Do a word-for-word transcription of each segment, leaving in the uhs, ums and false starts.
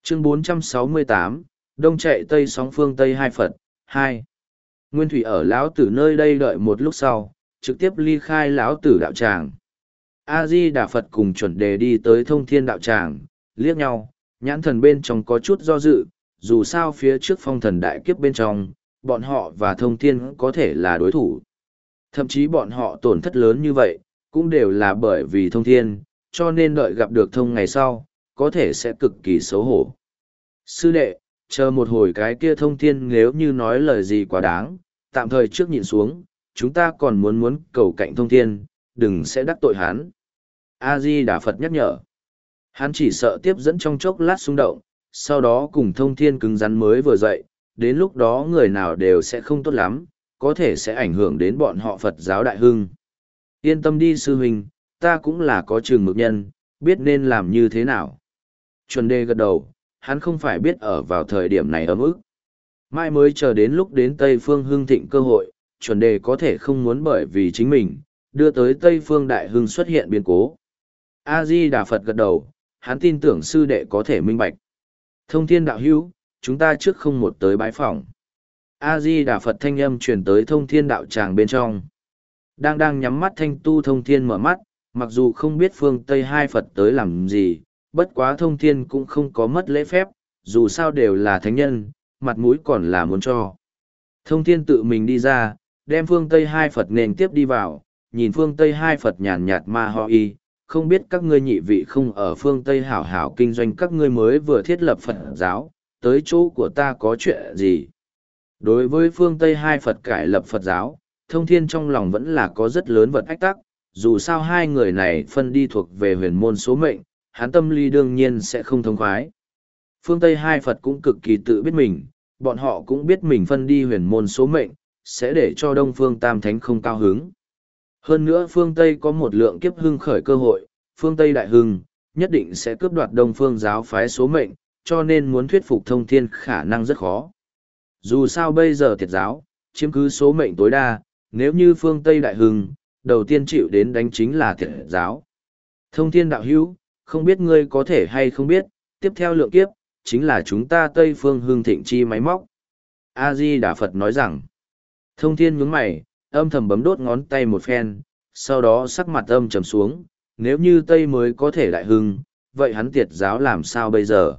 Chương bốn trăm sáu mươi tám, Đông chạy Tây sóng phương Tây hai Phật, hai. Nguyên Thủy ở lão tử nơi đây đợi một lúc sau, trực tiếp ly khai lão tử đạo tràng. A-di Đà Phật cùng chuẩn đề đi tới thông thiên đạo tràng, liếc nhau, nhãn thần bên trong có chút do dự, dù sao phía trước phong thần đại kiếp bên trong, bọn họ và thông thiên có thể là đối thủ. Thậm chí bọn họ tổn thất lớn như vậy, cũng đều là bởi vì thông thiên, cho nên đợi gặp được thông ngày sau, có thể sẽ cực kỳ xấu hổ. Sư đệ, chờ một hồi cái kia thông thiên nếu như nói lời gì quá đáng, tạm thời trước nhịn xuống, chúng ta còn muốn muốn cầu cạnh thông thiên, đừng sẽ đắc tội hắn. A-di Đà Phật nhắc nhở. Hắn chỉ sợ tiếp dẫn trong chốc lát xung động, sau đó cùng thông thiên cứng rắn mới vừa dậy, đến lúc đó người nào đều sẽ không tốt lắm, có thể sẽ ảnh hưởng đến bọn họ Phật giáo đại hưng. Yên tâm đi sư huynh, ta cũng là có chừng mực nhân, biết nên làm như thế nào. Chuẩn đề gật đầu, hắn không phải biết ở vào thời điểm này ấm ức. Mai mới chờ đến lúc đến Tây Phương hưng thịnh cơ hội, chuẩn đề có thể không muốn bởi vì chính mình, đưa tới Tây Phương đại hưng xuất hiện biến cố. A-di-đà Phật gật đầu, hắn tin tưởng sư đệ có thể minh bạch. Thông thiên đạo hữu, chúng ta trước không một tới bái phỏng. A-di-đà Phật thanh âm truyền tới thông thiên đạo tràng bên trong. Đang đang nhắm mắt thanh tu thông thiên mở mắt, mặc dù không biết phương Tây hai Phật tới làm gì, bất quá thông thiên cũng không có mất lễ phép, dù sao đều là thánh nhân, mặt mũi còn là muốn cho. Thông thiên tự mình đi ra, đem phương Tây hai Phật nền tiếp đi vào, nhìn phương Tây hai Phật nhàn nhạt ma ho y, không biết các ngươi nhị vị không ở phương Tây hảo hảo kinh doanh các ngươi mới vừa thiết lập Phật giáo, tới chỗ của ta có chuyện gì. Đối với phương Tây hai Phật cải lập Phật giáo, thông thiên trong lòng vẫn là có rất lớn vật ách tắc, dù sao hai người này phân đi thuộc về huyền môn số mệnh, hắn tâm lý đương nhiên sẽ không thông khoái. Phương Tây hai Phật cũng cực kỳ tự biết mình, bọn họ cũng biết mình phân đi huyền môn số mệnh, sẽ để cho Đông Phương Tam Thánh không cao hứng. Hơn nữa phương Tây có một lượng kiếp hưng khởi cơ hội, phương Tây đại hưng, nhất định sẽ cướp đoạt Đông Phương giáo phái số mệnh, cho nên muốn thuyết phục thông thiên khả năng rất khó. Dù sao bây giờ tiệt giáo, chiếm cứ số mệnh tối đa, nếu như phương Tây đại hưng, đầu tiên chịu đến đánh chính là tiệt giáo. Thông thiên đạo hữu, không biết ngươi có thể hay không biết, tiếp theo lượng kiếp, chính là chúng ta Tây phương hưng thịnh chi máy móc. A-di-đà Phật nói rằng, thông thiên nhướng mày, âm thầm bấm đốt ngón tay một phen, sau đó sắc mặt âm trầm xuống, nếu như Tây mới có thể đại hưng, vậy hắn tiệt giáo làm sao bây giờ?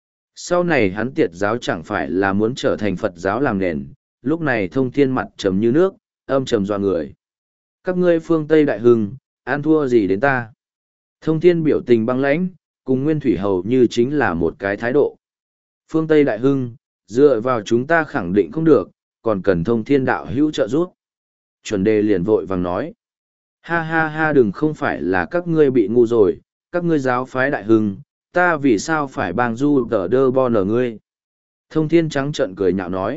Sau này hắn tiệt giáo chẳng phải là muốn trở thành Phật giáo làm nền, lúc này thông thiên mặt trầm như nước, âm trầm dọa người. Các ngươi phương Tây đại hưng, ăn thua gì đến ta? Thông thiên biểu tình băng lãnh, cùng Nguyên Thủy hầu như chính là một cái thái độ. Phương Tây đại hưng, dựa vào chúng ta khẳng định không được, còn cần thông thiên đạo hữu trợ giúp. Chuẩn đề liền vội vàng nói. Ha ha ha đừng không phải là các ngươi bị ngu rồi, các ngươi giáo phái đại hưng, ta vì sao phải bang du tờ đơ bo nở ngươi. Thông thiên trắng trợn cười nhạo nói.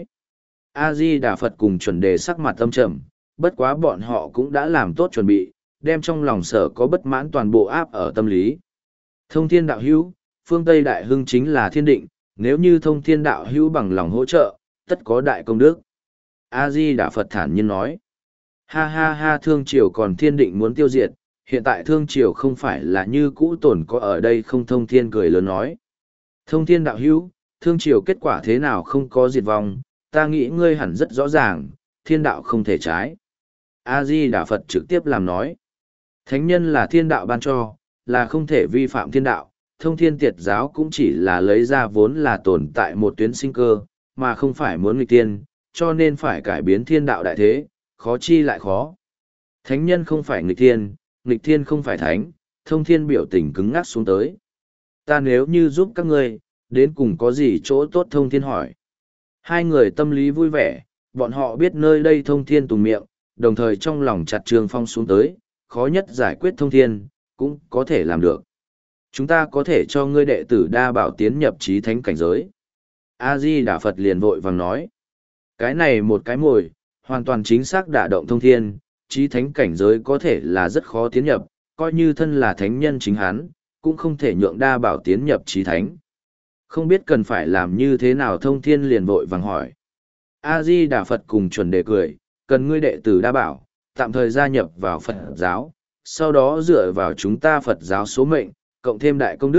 A-di-đà Phật cùng chuẩn đề sắc mặt âm trầm, bất quá bọn họ cũng đã làm tốt chuẩn bị, đem trong lòng sở có bất mãn toàn bộ áp ở tâm lý. Thông thiên đạo hữu, phương Tây đại hưng chính là thiên định, nếu như thông thiên đạo hữu bằng lòng hỗ trợ, tất có đại công đức. A-di-đà Phật thản nhiên nói. Ha ha ha thương triều còn thiên định muốn tiêu diệt, hiện tại thương triều không phải là như cũ tồn có ở đây không thông thiên cười lớn nói. Thông thiên đạo hữu, thương triều kết quả thế nào không có diệt vong, ta nghĩ ngươi hẳn rất rõ ràng, thiên đạo không thể trái. A-di-đà Phật trực tiếp làm nói. Thánh nhân là thiên đạo ban cho, là không thể vi phạm thiên đạo, thông thiên tiệt giáo cũng chỉ là lấy ra vốn là tồn tại một tuyến sinh cơ, mà không phải muốn nghịch tiên, cho nên phải cải biến thiên đạo đại thế, khó chi lại khó. Thánh nhân không phải nghịch thiên, nghịch thiên không phải thánh, thông thiên biểu tình cứng ngắc xuống tới. Ta nếu như giúp các ngươi, đến cùng có gì chỗ tốt thông thiên hỏi. Hai người tâm lý vui vẻ, bọn họ biết nơi đây thông thiên tùng miệng, đồng thời trong lòng chặt Trường Phong xuống tới, khó nhất giải quyết thông thiên, cũng có thể làm được. Chúng ta có thể cho ngươi đệ tử đa bảo tiến nhập trí thánh cảnh giới. A-di-đà Phật liền vội vàng nói. Cái này một cái mồi, hoàn toàn chính xác đả động thông thiên, trí thánh cảnh giới có thể là rất khó tiến nhập, coi như thân là thánh nhân chính hắn, cũng không thể nhượng đa bảo tiến nhập trí thánh. Không biết cần phải làm như thế nào thông thiên liền vội vàng hỏi. A-di-đà Phật cùng chuẩn đề cười, cần ngươi đệ tử đa bảo, tạm thời gia nhập vào Phật giáo, sau đó dựa vào chúng ta Phật giáo số mệnh, cộng thêm đại công đức,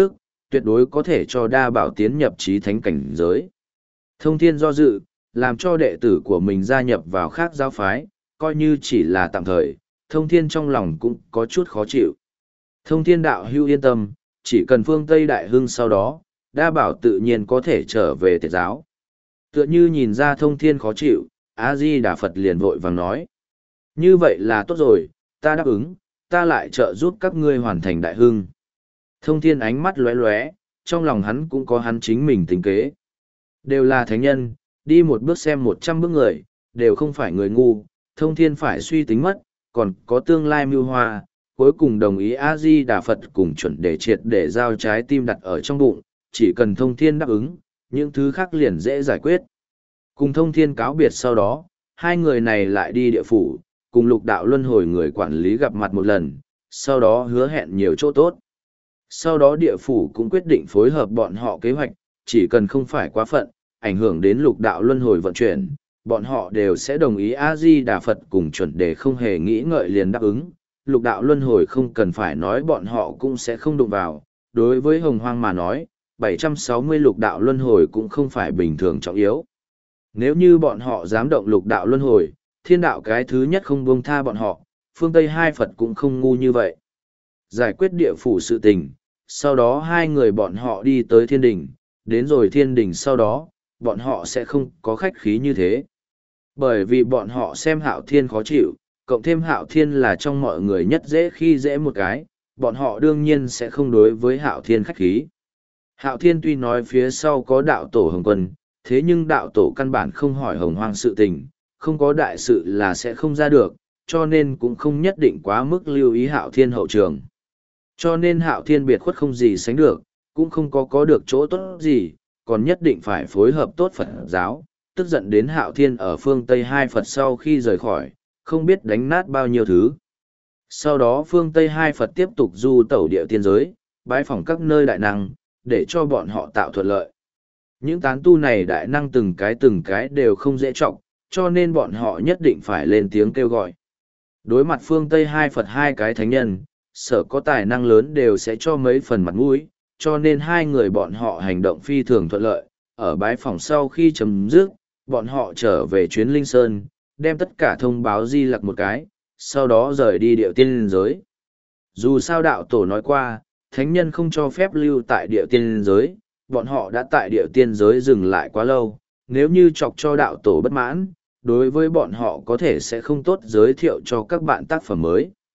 tuyệt đối có thể cho đa bảo tiến nhập trí thánh cảnh giới. Thông thiên do dự, làm cho đệ tử của mình gia nhập vào khác giáo phái, coi như chỉ là tạm thời, thông thiên trong lòng cũng có chút khó chịu. Thông thiên đạo hưu yên tâm, chỉ cần phương Tây Đại Hưng sau đó, đa bảo tự nhiên có thể trở về tiệt giáo. Tựa như nhìn ra thông thiên khó chịu, A-di-đà Phật liền vội vàng nói. Như vậy là tốt rồi, ta đáp ứng, ta lại trợ giúp các ngươi hoàn thành đại hưng. Thông thiên ánh mắt lóe lóe, trong lòng hắn cũng có hắn chính mình tính kế. Đều là thánh nhân, đi một bước xem một trăm bước người, đều không phải người ngu, thông thiên phải suy tính mất, còn có tương lai mưu hoa, cuối cùng đồng ý A-di-đà Phật cùng chuẩn để triệt để giao trái tim đặt ở trong bụng, chỉ cần thông thiên đáp ứng, những thứ khác liền dễ giải quyết. Cùng thông thiên cáo biệt sau đó, hai người này lại đi địa phủ, cùng lục đạo luân hồi người quản lý gặp mặt một lần, sau đó hứa hẹn nhiều chỗ tốt. Sau đó địa phủ cũng quyết định phối hợp bọn họ kế hoạch, chỉ cần không phải quá phận, ảnh hưởng đến lục đạo luân hồi vận chuyển, bọn họ đều sẽ đồng ý A-di-đà Phật cùng chuẩn đề không hề nghĩ ngợi liền đáp ứng. Lục đạo luân hồi không cần phải nói bọn họ cũng sẽ không đụng vào, đối với hồng hoang mà nói, bảy trăm sáu mươi lục đạo luân hồi cũng không phải bình thường trọng yếu. Nếu như bọn họ dám động lục đạo luân hồi, thiên đạo cái thứ nhất không buông tha bọn họ, phương Tây hai Phật cũng không ngu như vậy. Giải quyết địa phủ sự tình, sau đó hai người bọn họ đi tới thiên đình, đến rồi thiên đình sau đó, bọn họ sẽ không có khách khí như thế. Bởi vì bọn họ xem Hạo Thiên khó chịu, cộng thêm Hạo Thiên là trong mọi người nhất dễ khi dễ một cái, bọn họ đương nhiên sẽ không đối với Hạo Thiên khách khí. Hạo Thiên tuy nói phía sau có đạo tổ Hồng Quân, thế nhưng đạo tổ căn bản không hỏi hồng hoang sự tình, không có đại sự là sẽ không ra được, cho nên cũng không nhất định quá mức lưu ý Hạo Thiên hậu trường. Cho nên Hạo Thiên biệt khuất không gì sánh được, cũng không có có được chỗ tốt gì, còn nhất định phải phối hợp tốt Phật giáo, tức giận đến Hạo Thiên ở phương Tây hai Phật sau khi rời khỏi, không biết đánh nát bao nhiêu thứ. Sau đó phương Tây hai Phật tiếp tục du tẩu địa tiên giới, bái phỏng các nơi đại năng, để cho bọn họ tạo thuận lợi. Những tán tu này đại năng từng cái từng cái đều không dễ trọng, cho nên bọn họ nhất định phải lên tiếng kêu gọi. Đối mặt phương Tây hai Phật hai cái thánh nhân, sở có tài năng lớn đều sẽ cho mấy phần mặt mũi, cho nên hai người bọn họ hành động phi thường thuận lợi. Ở bái phỏng sau khi chấm dứt, bọn họ trở về chuyến Linh Sơn, đem tất cả thông báo Di Lặc một cái, sau đó rời đi địa tiên giới. Dù sao đạo tổ nói qua, thánh nhân không cho phép lưu tại địa tiên giới, bọn họ đã tại địa tiên giới dừng lại quá lâu, nếu như chọc cho đạo tổ bất mãn, đối với bọn họ có thể sẽ không tốt giới thiệu cho các bạn tác phẩm mới.